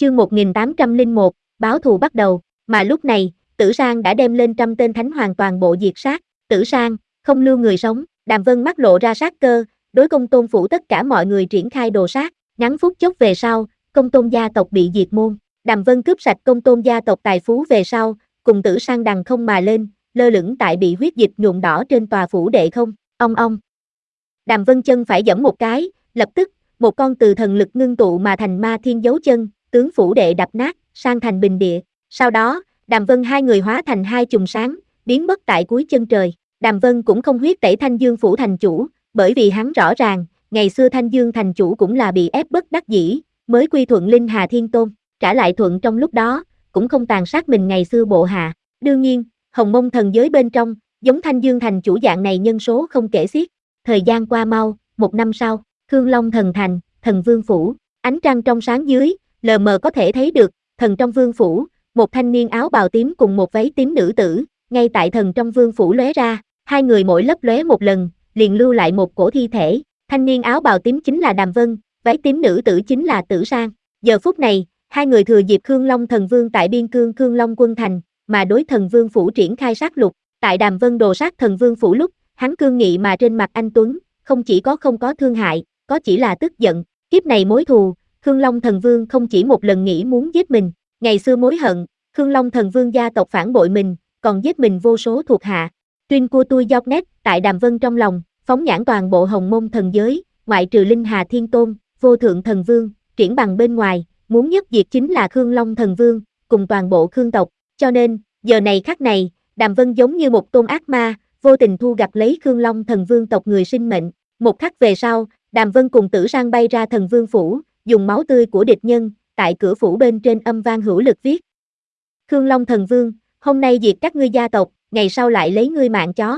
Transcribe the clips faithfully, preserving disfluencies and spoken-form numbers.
Chương một nghìn tám trăm lẻ một, báo thù bắt đầu, mà lúc này, Tử Sang đã đem lên trăm tên thánh hoàng toàn bộ diệt sát. Tử Sang, không lưu người sống. Đàm Vân mắt lộ ra sát cơ, đối Công Tôn phủ tất cả mọi người triển khai đồ sát. Ngắn phút chốc về sau, Công Tôn gia tộc bị diệt môn. Đàm Vân cướp sạch Công Tôn gia tộc tài phú về sau, cùng Tử Sang đằng không mà lên, lơ lửng tại bị huyết dịch nhuộm đỏ trên tòa phủ đệ không. Ong ong. Đàm Vân chân phải giẫm một cái, lập tức, một con từ thần lực ngưng tụ mà thành ma thiên dấu chân, tướng phủ đệ đập nát, sang thành bình địa. Sau đó, Đàm Vân hai người hóa thành hai chùm sáng, biến mất tại cuối chân trời. Đàm Vân cũng không huyết tẩy Thanh Dương phủ thành chủ, bởi vì hắn rõ ràng, ngày xưa Thanh Dương thành chủ cũng là bị ép bất đắc dĩ, mới quy thuận Linh Hà Thiên Tôn, trả lại thuận trong lúc đó, cũng không tàn sát mình ngày xưa bộ hạ. Đương nhiên, Hồng Mông thần giới bên trong, giống Thanh Dương thành chủ dạng này nhân số không kể xiết. Thời gian qua mau, một năm sau, Khương Long thần thành, thần vương phủ, ánh trăng trong sáng dưới, lờ mờ có thể thấy được, thần trong vương phủ, một thanh niên áo bào tím cùng một váy tím nữ tử, ngay tại thần trong vương phủ lóe ra, hai người mỗi lấp lóe một lần, liền lưu lại một cổ thi thể. Thanh niên áo bào tím chính là Đàm Vân, váy tím nữ tử chính là Tử Sang. Giờ phút này, hai người thừa dịp Khương Long thần vương tại biên cương Khương Long quân thành, mà đối thần vương phủ triển khai sát lục. Tại Đàm Vân đồ sát thần vương phủ lúc, hắn cương nghị mà trên mặt anh tuấn, không chỉ có không có thương hại, có chỉ là tức giận. Kiếp này mối thù, Khương Long thần vương không chỉ một lần nghĩ muốn giết mình. Ngày xưa mối hận, Khương Long thần vương gia tộc phản bội mình, còn giết mình vô số thuộc hạ. Tuyên của tôi giọt nét, tại Đàm Vân trong lòng, phóng nhãn toàn bộ Hồng Mông thần giới, ngoại trừ Linh Hà Thiên Tôn, Vô Thượng thần vương, Triển Bằng bên ngoài, muốn nhất diệt chính là Khương Long thần vương, cùng toàn bộ Khương tộc. Cho nên, giờ này khắc này, Đàm Vân giống như một tôn ác ma, vô tình thu gặt lấy Khương Long thần vương tộc người sinh mệnh. Một khắc về sau, Đàm Vân cùng Tử Sang bay ra thần vương phủ, dùng máu tươi của địch nhân, tại cửa phủ bên trên âm vang hữu lực viết: Khương Long thần vương, hôm nay diệt các ngươi gia tộc, ngày sau lại lấy ngươi mạng chó.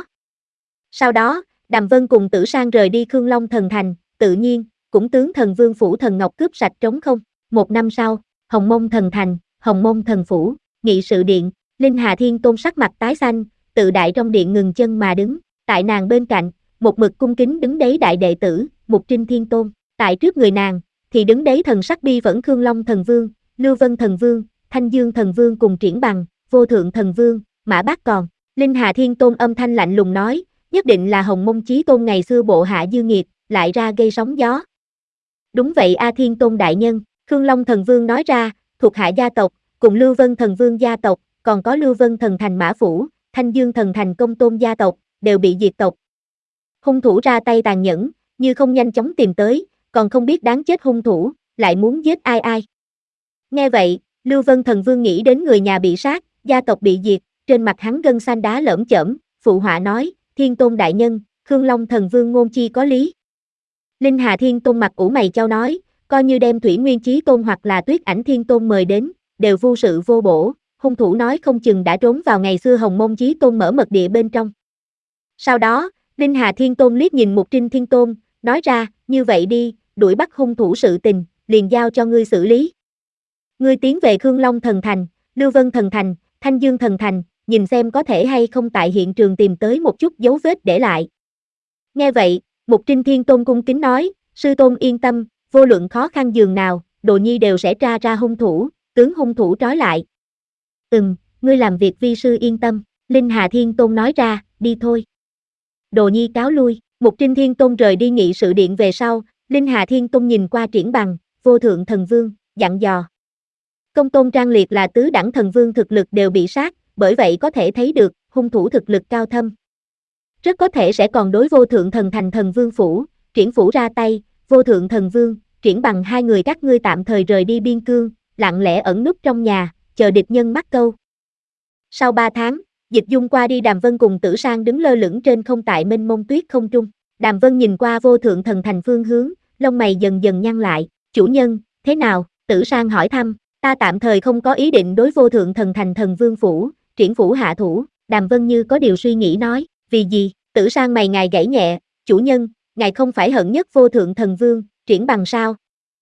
Sau đó, Đàm Vân cùng Tử Sang rời đi Khương Long thần thành, tự nhiên, cũng tướng thần vương phủ thần ngọc cướp sạch trống không. Một năm sau, Hồng Mông thần thành, Hồng Mông thần phủ, nghị sự điện, Linh Hà Thiên Tôn sắc mặt tái xanh, tự đại trong điện ngừng chân mà đứng. Tại nàng bên cạnh, một mực cung kính đứng đấy đại đệ tử, Mục Trinh Thiên Tôn. Tại trước người nàng, thì đứng đấy thần sắc bi vẫn Khương Long thần vương, Lưu Vân thần vương, Thanh Dương thần vương cùng Triển Bằng, Vô Thượng thần vương, Mã Bác còn. Linh Hà Thiên Tôn âm thanh lạnh lùng nói, nhất định là Hồng Mông Chí Tôn ngày xưa bộ hạ dư nghiệt, lại ra gây sóng gió. Đúng vậy A Thiên Tôn đại nhân, Khương Long thần vương nói ra, thuộc hạ gia tộc, cùng Lưu Vân thần vương gia tộc, còn có Lưu Vân thần thành Mã Phủ, Thanh Dương thần thành Công Tôn gia tộc, đều bị diệt tộc. Hung thủ ra tay tàn nhẫn, như không nhanh chóng tìm tới, còn không biết đáng chết hung thủ, lại muốn giết ai ai. Nghe vậy, Lưu Vân thần vương nghĩ đến người nhà bị sát, gia tộc bị diệt, trên mặt hắn gân xanh đá lởm chởm, phụ họa nói, Thiên Tôn đại nhân, Khương Long thần vương ngôn chi có lý. Linh Hà Thiên Tôn mặt ủ mày chau nói, coi như đem Thủy Nguyên Chí Tôn hoặc là Tuyết Ảnh Thiên Tôn mời đến, đều vô sự vô bổ, hung thủ nói không chừng đã trốn vào ngày xưa Hồng Mông Chí Tôn mở mật địa bên trong. Sau đó, Linh Hà Thiên Tôn liếc nhìn Mục Trinh Thiên Tôn, nói ra, như vậy đi, đuổi bắt hung thủ sự tình, liền giao cho ngươi xử lý. Ngươi tiến về Khương Long thần thành, Lưu Vân thần thành, Thanh Dương thần thành, nhìn xem có thể hay không tại hiện trường tìm tới một chút dấu vết để lại. Nghe vậy, Mục Trinh Thiên Tôn cung kính nói, sư tôn yên tâm, vô luận khó khăn giường nào, Đồ Nhi đều sẽ tra ra hung thủ, tướng hung thủ trói lại. Ừm, ngươi làm việc vi sư yên tâm, Linh Hà Thiên Tôn nói ra, đi thôi. Đồ Nhi cáo lui, Mục Trinh Thiên Tôn rời đi nghị sự điện về sau, Linh Hà Thiên Tôn nhìn qua Triển Bằng, Vô Thượng thần vương, dặn dò. Công Tôn Trang Liệt là tứ đẳng thần vương thực lực đều bị sát, bởi vậy có thể thấy được, hung thủ thực lực cao thâm. Rất có thể sẽ còn đối Vô Thượng thần thành thần vương phủ, Triển phủ ra tay, Vô Thượng thần vương, Triển Bằng hai người các ngươi tạm thời rời đi biên cương, lặng lẽ ẩn núp trong nhà, chờ địch nhân mắc câu. Sau ba tháng, Dịch Dung qua đi Đàm Vân cùng Tử Sang đứng lơ lửng trên không tại mênh mông tuyết không trung. Đàm Vân nhìn qua Vô Thượng thần thành phương hướng, lông mày dần dần nhăn lại, chủ nhân, thế nào? Tử Sang hỏi thăm, ta tạm thời không có ý định đối Vô Thượng thần thành thần vương phủ, Triển phủ hạ thủ. Đàm Vân như có điều suy nghĩ nói, vì gì? Tử Sang mày ngài gãy nhẹ, chủ nhân, ngài không phải hận nhất Vô Thượng thần vương, Triển Bằng sao?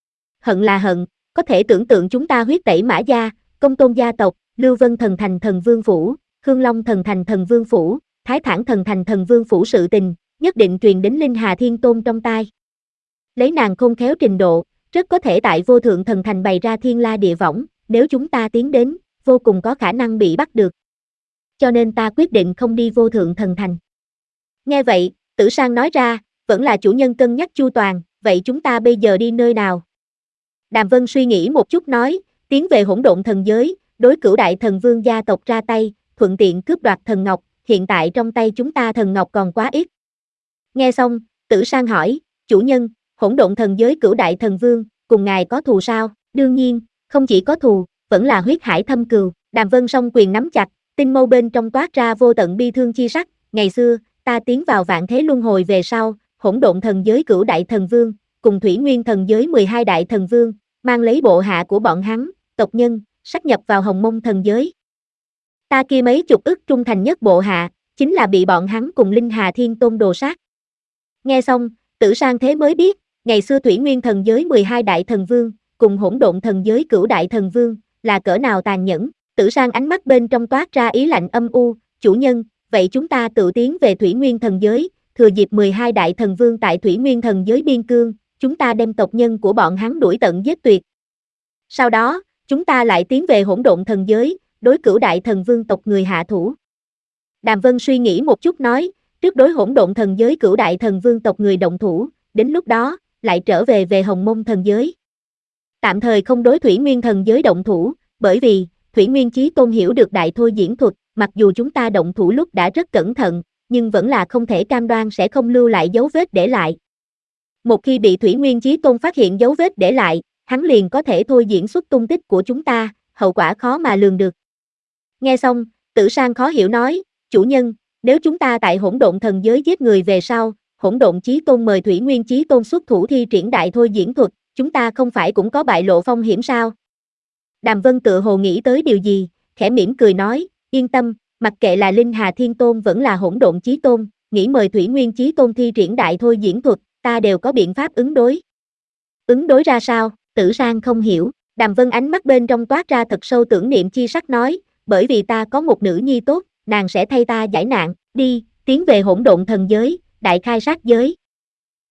Hận là hận, có thể tưởng tượng chúng ta huyết tẩy Mã gia, Công Tôn gia tộc, Lưu Vân thần thành thần vương phủ, Khương Long thần thành thần vương phủ, Thái Thản thần thành thần vương phủ sự tình, nhất định truyền đến Linh Hà Thiên Tôn trong tai. Lấy nàng khôn khéo trình độ, rất có thể tại vô thượng thần thành bày ra thiên la địa võng, nếu chúng ta tiến đến, vô cùng có khả năng bị bắt được. Cho nên ta quyết định không đi vô thượng thần thành. Nghe vậy, Tử Sang nói ra, vẫn là chủ nhân cân nhắc chu toàn, vậy chúng ta bây giờ đi nơi nào? Đàm Vân suy nghĩ một chút nói, tiến về hỗn độn thần giới, đối cửu đại thần vương gia tộc ra tay, thuận tiện cướp đoạt thần ngọc, hiện tại trong tay chúng ta thần ngọc còn quá ít. Nghe xong, Tử Sang hỏi, chủ nhân, hỗn độn thần giới cửu đại thần vương, cùng ngài có thù sao? Đương nhiên, không chỉ có thù, vẫn là huyết hải thâm cừu. Đàm Vân song quyền nắm chặt, tinh mâu bên trong toát ra vô tận bi thương chi sắc, ngày xưa, ta tiến vào vạn thế luân hồi về sau, hỗn độn thần giới cửu đại thần vương, cùng thủy nguyên thần giới mười hai đại thần vương, mang lấy bộ hạ của bọn hắn, tộc nhân, sáp nhập vào hồng mông thần giới. Ta kia mấy chục ức trung thành nhất bộ hạ, chính là bị bọn hắn cùng Linh Hà Thiên Tôn đồ sát. Nghe xong, Tử Sang thế mới biết, ngày xưa thủy nguyên thần giới mười hai đại thần vương, cùng hỗn độn thần giới cửu đại thần vương, là cỡ nào tàn nhẫn. Tử Sang ánh mắt bên trong toát ra ý lạnh âm u, chủ nhân, vậy chúng ta tự tiến về thủy nguyên thần giới, thừa dịp mười hai đại thần vương tại thủy nguyên thần giới biên cương, chúng ta đem tộc nhân của bọn hắn đuổi tận giết tuyệt. Sau đó, chúng ta lại tiến về hỗn độn thần giới, đối cửu đại thần vương tộc người hạ thủ. Đàm Vân suy nghĩ một chút nói, trước đối hỗn độn thần giới cửu đại thần vương tộc người động thủ, đến lúc đó, lại trở về về hồng mông thần giới. Tạm thời không đối thủy nguyên thần giới động thủ, bởi vì, thủy nguyên chí tôn hiểu được đại thôi diễn thuật, mặc dù chúng ta động thủ lúc đã rất cẩn thận, nhưng vẫn là không thể cam đoan sẽ không lưu lại dấu vết để lại. Một khi bị thủy nguyên chí tôn phát hiện dấu vết để lại, hắn liền có thể thôi diễn xuất tung tích của chúng ta, hậu quả khó mà lường được. Nghe xong, Tử Sang khó hiểu nói, chủ nhân, nếu chúng ta tại hỗn độn thần giới giết người về sau, hỗn độn chí tôn mời thủy nguyên chí tôn xuất thủ thi triển đại thôi diễn thuật, chúng ta không phải cũng có bại lộ phong hiểm sao? Đàm Vân tự hồ nghĩ tới điều gì, khẽ mỉm cười nói, yên tâm, mặc kệ là Linh Hà Thiên Tôn vẫn là hỗn độn chí tôn, nghĩ mời thủy nguyên chí tôn thi triển đại thôi diễn thuật, ta đều có biện pháp ứng đối. Ứng đối ra sao? Tử Sang không hiểu. Đàm Vân ánh mắt bên trong toát ra thật sâu tưởng niệm chi sắc nói, bởi vì ta có một nữ nhi tốt, nàng sẽ thay ta giải nạn, đi, tiến về hỗn độn thần giới, đại khai sát giới.